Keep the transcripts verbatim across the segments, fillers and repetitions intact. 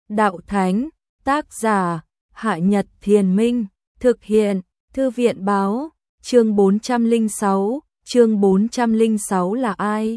đạo thánh, tác giả, Hạ Nhật Thiền Minh, thực hiện, Thư viện báo, chương bốn trăm lẻ sáu, chương bốn trăm lẻ sáu là ai?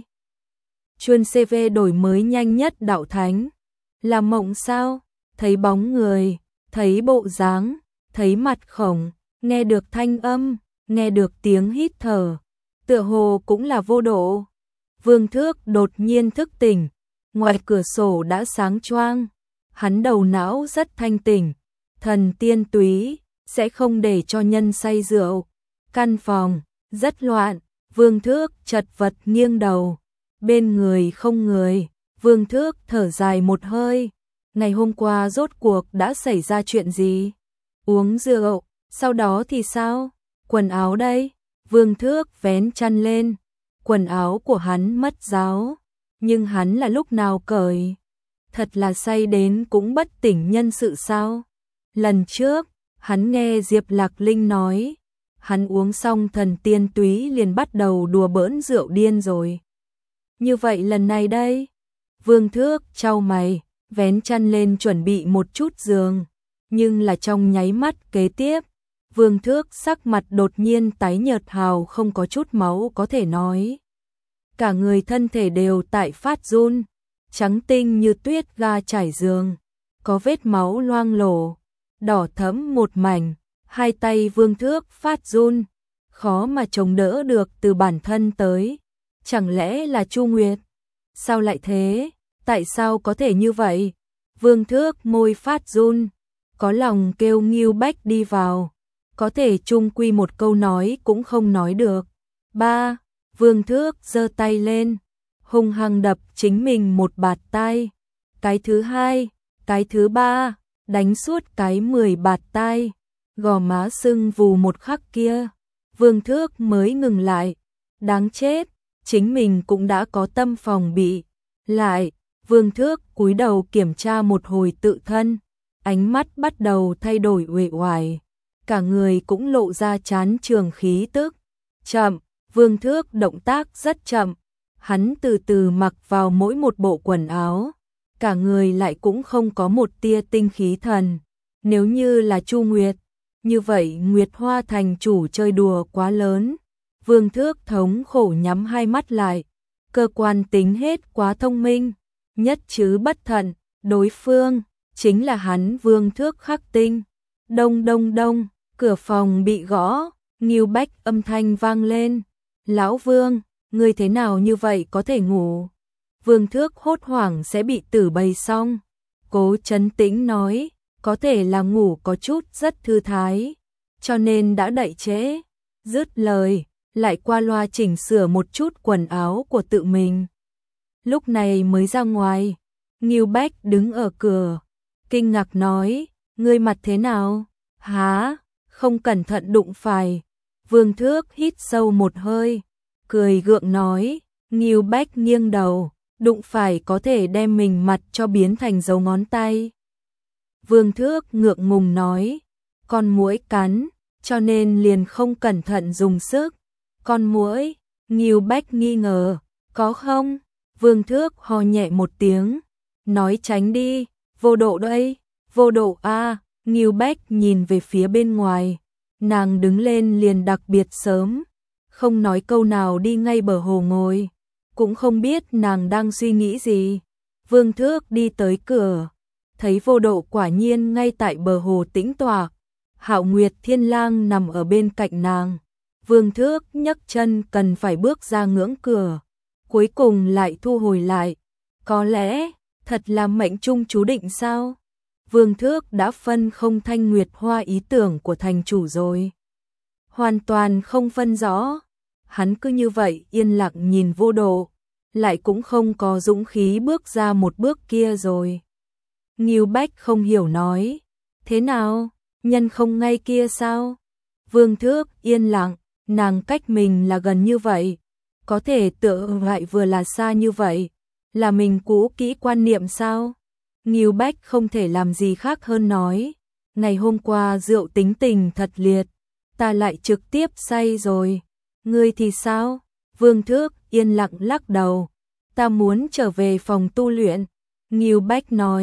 Chuyên xê vê đổi mới nhanh nhất đạo thánh. Là mộng sao? Thấy bóng người, thấy bộ dáng, thấy mặt khổng, nghe được thanh âm, nghe được tiếng hít thở. Tựa hồ cũng là vô độ. Vương Thước đột nhiên thức tỉnh, ngoài cửa sổ đã sáng choang, hắn đầu não rất thanh tỉnh, thần tiên túy, sẽ không để cho nhân say rượu. Căn phòng, rất loạn, Vương Thước chật vật nghiêng đầu, bên người không người, Vương Thước thở dài một hơi, ngày hôm qua rốt cuộc đã xảy ra chuyện gì? Uống rượu, sau đó thì sao? Quần áo đây? Vương Thước vén chăn lên, quần áo của hắn mất ráo, nhưng hắn là lúc nào cởi? Thật là say đến cũng bất tỉnh nhân sự sao? Lần trước, hắn nghe Diệp Lạc Linh nói, hắn uống xong thần tiên túy liền bắt đầu đùa bỡn rượu điên rồi. Như vậy lần này đây? Vương Thước chau mày, vén chăn lên chuẩn bị một chút giường, nhưng là trong nháy mắt kế tiếp, Vương Thước sắc mặt đột nhiên tái nhợt hào không có chút máu có thể nói. Cả người thân thể đều tại phát run, trắng tinh như tuyết ga trải giường, có vết máu loang lổ, đỏ thẫm một mảnh, hai tay Vương Thước phát run, khó mà chống đỡ được từ bản thân tới. Chẳng lẽ là Chu Nguyệt? Sao lại thế? Tại sao có thể như vậy? Vương Thước môi phát run, có lòng kêu Ngưu Bách đi vào, có thể chung quy một câu nói cũng không nói được. Ba, Vương Thước giơ tay lên, hung hăng đập chính mình một bạt tai. Cái thứ hai, cái thứ ba, đánh suốt cái mười bạt tai. Gò má sưng vù một khắc kia, Vương Thước mới ngừng lại. Đáng chết, chính mình cũng đã có tâm phòng bị. Lại, Vương Thước cúi đầu kiểm tra một hồi tự thân, ánh mắt bắt đầu thay đổi uể oải, cả người cũng lộ ra chán trường khí tức. Chậm, Vương Thước động tác rất chậm, hắn từ từ mặc vào mỗi một bộ quần áo, cả người lại cũng không có một tia tinh khí thần. Nếu như là Chu Nguyệt, như vậy Nguyệt Hoa thành chủ chơi đùa quá lớn. Vương Thước thống khổ nhắm hai mắt lại, cơ quan tính hết quá thông minh, nhất chứ bất thận, đối phương chính là hắn Vương Thước khắc tinh. Đông đông đông, cửa phòng bị gõ, Ngưu Bách âm thanh vang lên. Lão Vương, ngươi thế nào như vậy có thể ngủ? Vương Thước hốt hoảng sẽ bị tử bầy xong. Cố trấn tĩnh nói, có thể là ngủ có chút rất thư thái, cho nên đã đậy trễ. Dứt lời, lại qua loa chỉnh sửa một chút quần áo của tự mình. Lúc này mới ra ngoài, Ngưu Bách đứng ở cửa, kinh ngạc nói, ngươi mặt thế nào? Há, không cẩn thận đụng phải. Vương Thước hít sâu một hơi, cười gượng nói, Ngưu Bách nghiêng đầu, đụng phải có thể đem mình mặt cho biến thành dấu ngón tay. Vương Thước ngượng ngùng nói, con muỗi cắn, cho nên liền không cẩn thận dùng sức. Con muỗi? Ngưu Bách nghi ngờ, có không? Vương Thước ho nhẹ một tiếng, nói tránh đi, vô độ đây, vô độ a. Ngưu Bách nhìn về phía bên ngoài, nàng đứng lên liền đặc biệt sớm, không nói câu nào đi ngay bờ hồ ngồi, cũng không biết nàng đang suy nghĩ gì. Vương Thước đi tới cửa, thấy vô độ quả nhiên ngay tại bờ hồ tĩnh tọa, Hạo Nguyệt Thiên Lang nằm ở bên cạnh nàng. Vương Thước nhấc chân cần phải bước ra ngưỡng cửa, cuối cùng lại thu hồi lại. Có lẽ, thật là mệnh trung chú định sao? Vương Thước đã phân không thanh Nguyệt Hoa ý tưởng của thành chủ rồi. Hoàn toàn không phân rõ. Hắn cứ như vậy yên lặng nhìn vô độ, lại cũng không có dũng khí bước ra một bước kia rồi. Ngưu Bách không hiểu nói, thế nào, nhân không ngay kia sao? Vương Thước yên lặng, nàng cách mình là gần như vậy, có thể tựa lại vừa là xa như vậy, là mình cũ kỹ quan niệm sao? Ngưu Bách không thể làm gì khác hơn nói, ngày hôm qua rượu tính tình thật liệt, ta lại trực tiếp say rồi. Ngươi thì sao? Vương Thước yên lặng lắc đầu, ta muốn trở về phòng tu luyện. Ngưu Bách nói,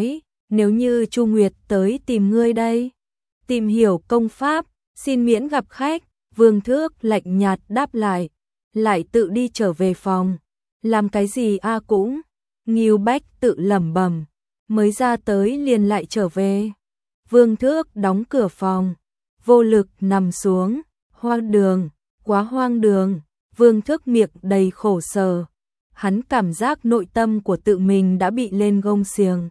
nếu như Chu Nguyệt tới tìm ngươi đây, tìm hiểu công pháp, xin miễn gặp khách. Vương Thước lạnh nhạt đáp lại, lại tự đi trở về phòng. Làm cái gì a cũng? Ngưu Bách tự lẩm bẩm, mới ra tới liền lại trở về. Vương Thước đóng cửa phòng, vô lực nằm xuống. Hoang đường, quá hoang đường. Vương Thước miệng đầy khổ sở. Hắn cảm giác nội tâm của tự mình đã bị lên gông xiềng.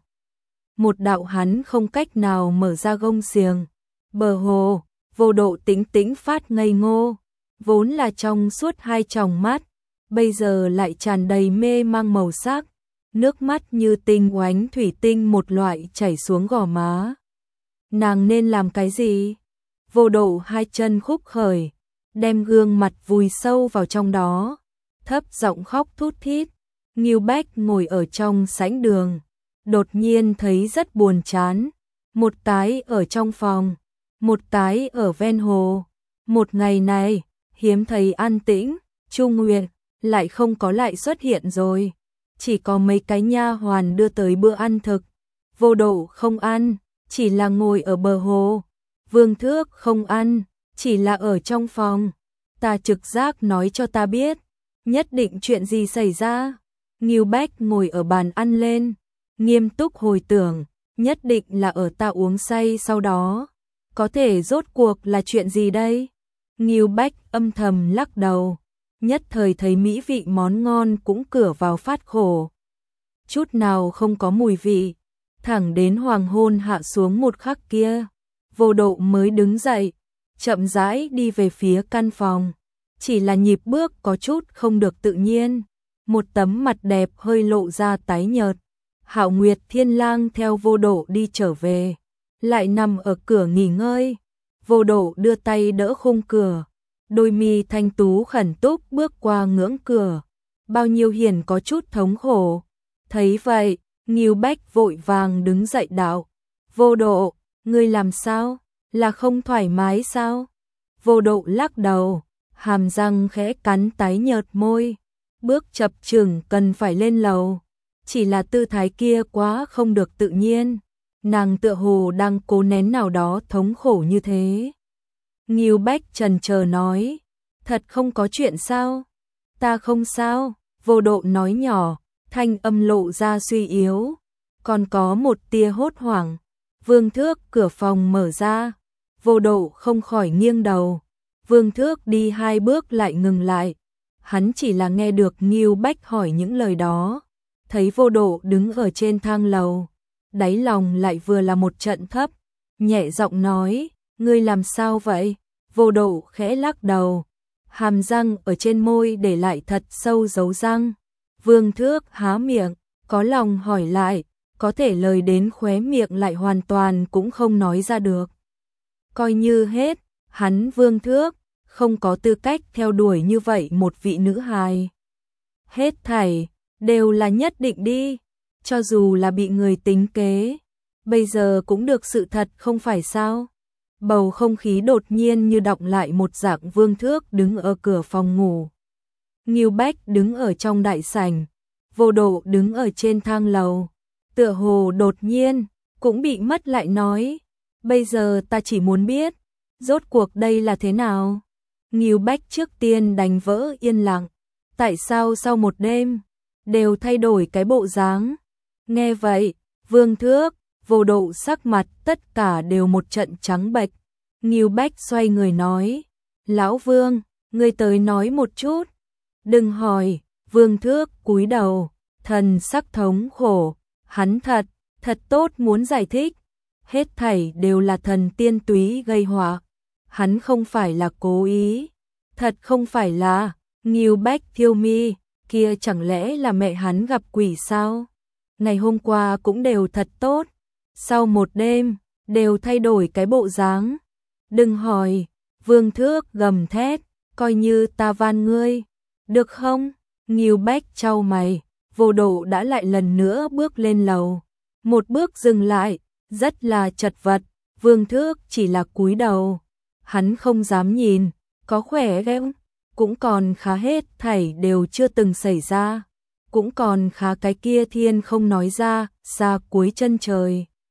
Một đạo hắn không cách nào mở ra gông xiềng. Bờ hồ, Vô Độ tĩnh tĩnh phát ngây ngô, vốn là trong suốt hai tròng mắt, bây giờ lại tràn đầy mê mang màu sắc, nước mắt như tinh oánh thủy tinh một loại chảy xuống gò má. Nàng nên làm cái gì? Vô Độ hai chân khúc khởi, đem gương mặt vùi sâu vào trong đó, thấp giọng khóc thút thít. Ngưu Bách ngồi ở trong sảnh đường, đột nhiên thấy rất buồn chán, một tái ở trong phòng, một tái ở ven hồ. Một ngày này, hiếm thấy an tĩnh, Chu Nguyệt lại không có lại xuất hiện rồi, chỉ có mấy cái nha hoàn đưa tới bữa ăn thực. Vô Độ không ăn, chỉ là ngồi ở bờ hồ. Vương Thước không ăn, chỉ là ở trong phòng. Ta trực giác nói cho ta biết, nhất định chuyện gì xảy ra. Ngưu Bách ngồi ở bàn ăn lên, nghiêm túc hồi tưởng, nhất định là ở ta uống say sau đó. Có thể rốt cuộc là chuyện gì đây? Ngưu Bách âm thầm lắc đầu, nhất thời thấy mỹ vị món ngon cũng cửa vào phát khổ. Chút nào không có mùi vị, thẳng đến hoàng hôn hạ xuống một khắc kia, Vô Độ mới đứng dậy, chậm rãi đi về phía căn phòng. Chỉ là nhịp bước có chút không được tự nhiên, một tấm mặt đẹp hơi lộ ra tái nhợt. Hạo Nguyệt Thiên Lang theo Vô Độ đi trở về, lại nằm ở cửa nghỉ ngơi. Vô Độ đưa tay đỡ khung cửa, đôi mi thanh tú khẩn túc bước qua ngưỡng cửa, bao nhiêu hiền có chút thống khổ. Thấy vậy, Ngưu Bách vội vàng đứng dậy đạo: Vô Độ, ngươi làm sao? Là không thoải mái sao? Vô Độ lắc đầu, hàm răng khẽ cắn tái nhợt môi, bước chập chừng cần phải lên lầu. Chỉ là tư thái kia quá không được tự nhiên, nàng tựa hồ đang cố nén nào đó thống khổ như thế. Ngưu Bách chần chờ nói: Thật không có chuyện sao? Ta không sao. Vô Độ nói nhỏ, thanh âm lộ ra suy yếu, còn có một tia hốt hoảng. Vương Thước cửa phòng mở ra, Vô Độ không khỏi nghiêng đầu. Vương Thước đi hai bước lại ngừng lại, hắn chỉ là nghe được Ngưu Bách hỏi những lời đó, thấy Vô Độ đứng ở trên thang lầu, đáy lòng lại vừa là một trận thấp, nhẹ giọng nói: Ngươi làm sao vậy? Vô Độ khẽ lắc đầu, hàm răng ở trên môi để lại thật sâu dấu răng. Vương Thước há miệng, có lòng hỏi lại, có thể lời đến khóe miệng lại hoàn toàn cũng không nói ra được. Coi như hết, hắn Vương Thước không có tư cách theo đuổi như vậy một vị nữ hài. Hết thảy đều là nhất định đi, cho dù là bị người tính kế, bây giờ cũng được sự thật không phải sao? Bầu không khí đột nhiên như đọng lại một dạng. Vương Thước đứng ở cửa phòng ngủ, Ngưu Bách đứng ở trong đại sảnh, Vô Độ đứng ở trên thang lầu, tựa hồ đột nhiên cũng bị mất lại nói: Bây giờ ta chỉ muốn biết, rốt cuộc đây là thế nào? Ngưu Bách trước tiên đành vỡ yên lặng, tại sao sau một đêm đều thay đổi cái bộ dáng? Nghe vậy, Vương Thước, Vô Độ sắc mặt tất cả đều một trận trắng bệch. Ngưu Bách xoay người nói: Lão Vương, ngươi tới nói một chút. Đừng hỏi. Vương Thước cúi đầu, thần sắc thống khổ, hắn thật, thật tốt muốn giải thích. Hết thảy đều là thần tiên túy gây họa, hắn không phải là cố ý, thật không phải là. Ngưu Bách thiêu mi, kia chẳng lẽ là mẹ hắn gặp quỷ sao? Ngày hôm qua cũng đều thật tốt, sau một đêm đều thay đổi cái bộ dáng. Đừng hỏi. Vương Thước gầm thét, coi như ta van ngươi, được không? Ngưu Bách chau mày. Vô Độ đã lại lần nữa bước lên lầu, một bước dừng lại, rất là chật vật. Vương Thước chỉ là cúi đầu, hắn không dám nhìn, có khỏe không? Cũng còn khá, hết thảy đều chưa từng xảy ra, cũng còn khá, cái kia thiên không nói ra, xa cuối chân trời.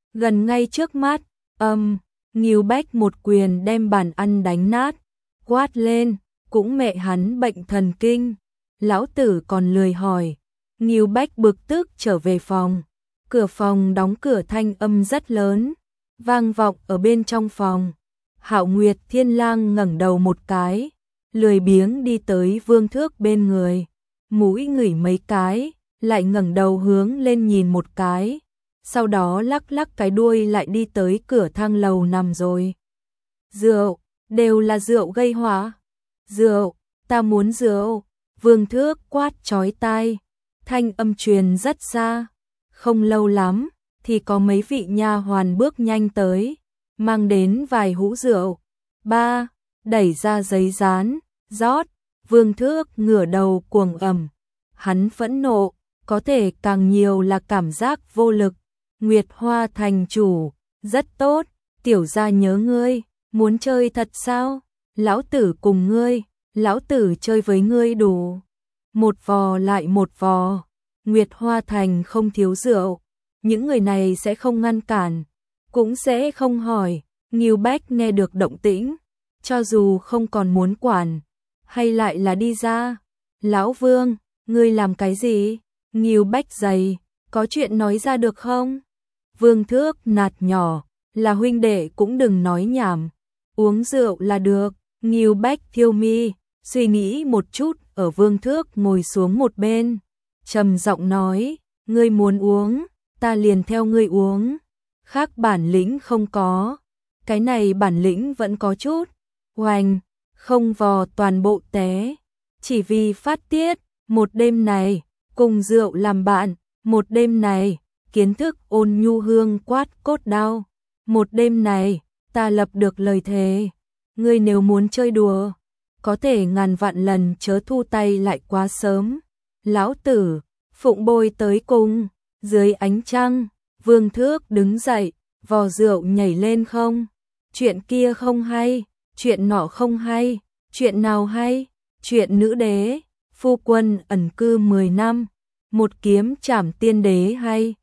gần ngay trước mắt, âm, Ngưu Bách một quyền đem bàn ăn đánh nát, quát lên, cũng mẹ hắn bệnh thần kinh, lão tử còn lười hỏi. Ngưu Bách bực tức trở về phòng, cửa phòng đóng cửa thanh âm rất lớn, vang vọng ở bên trong phòng. Hạo Nguyệt Thiên Lang ngẩng đầu một cái, lười biếng đi tới Vương Thước bên người, mũi ngửi mấy cái, lại ngẩng đầu hướng lên nhìn một cái, sau đó lắc lắc cái đuôi lại đi tới cửa thang lầu nằm rồi. Rượu, đều là rượu gây họa. Rượu, ta muốn rượu. Vương Thước quát chói tai, thanh âm truyền rất xa. Không lâu lắm thì có mấy vị nha hoàn bước nhanh tới, mang đến vài hũ rượu. Ba, đẩy ra giấy dán, rót. Vương Thước ngửa đầu cuồng ầm, hắn phẫn nộ, có thể càng nhiều là cảm giác vô lực. Nguyệt Hoa thành chủ, rất tốt, tiểu gia nhớ ngươi, muốn chơi thật sao? Lão tử cùng ngươi, lão tử chơi với ngươi đủ. Một vò lại một vò, Nguyệt Hoa thành không thiếu rượu, những người này sẽ không ngăn cản, cũng sẽ không hỏi. Ngưu Bách nghe được động tĩnh, cho dù không còn muốn quản, hay lại là đi ra. Lão Vương, ngươi làm cái gì? Ngưu Bách dày, có chuyện nói ra được không? Vương Thước nạt nhỏ, là huynh đệ cũng đừng nói nhảm, uống rượu là được. Ngưu Bách thiêu mi, suy nghĩ một chút, ở Vương Thước ngồi xuống một bên, trầm giọng nói, ngươi muốn uống, ta liền theo ngươi uống, khác bản lĩnh không có, cái này bản lĩnh vẫn có chút. Oanh, không vò toàn bộ té, chỉ vì phát tiết. Một đêm này, cùng rượu làm bạn, một đêm này, kiến thức ôn nhu hương quát cốt đau. Một đêm này, ta lập được lời thề, ngươi nếu muốn chơi đùa, có thể ngàn vạn lần chớ thu tay lại quá sớm. Lão tử, phụng bồi tới cùng, dưới ánh trăng, Vương Thước đứng dậy, vò rượu nhảy lên không. Chuyện kia không hay, chuyện nọ không hay, chuyện nào hay? Chuyện nữ đế, phu quân ẩn cư mười năm, một kiếm trảm tiên đế hay.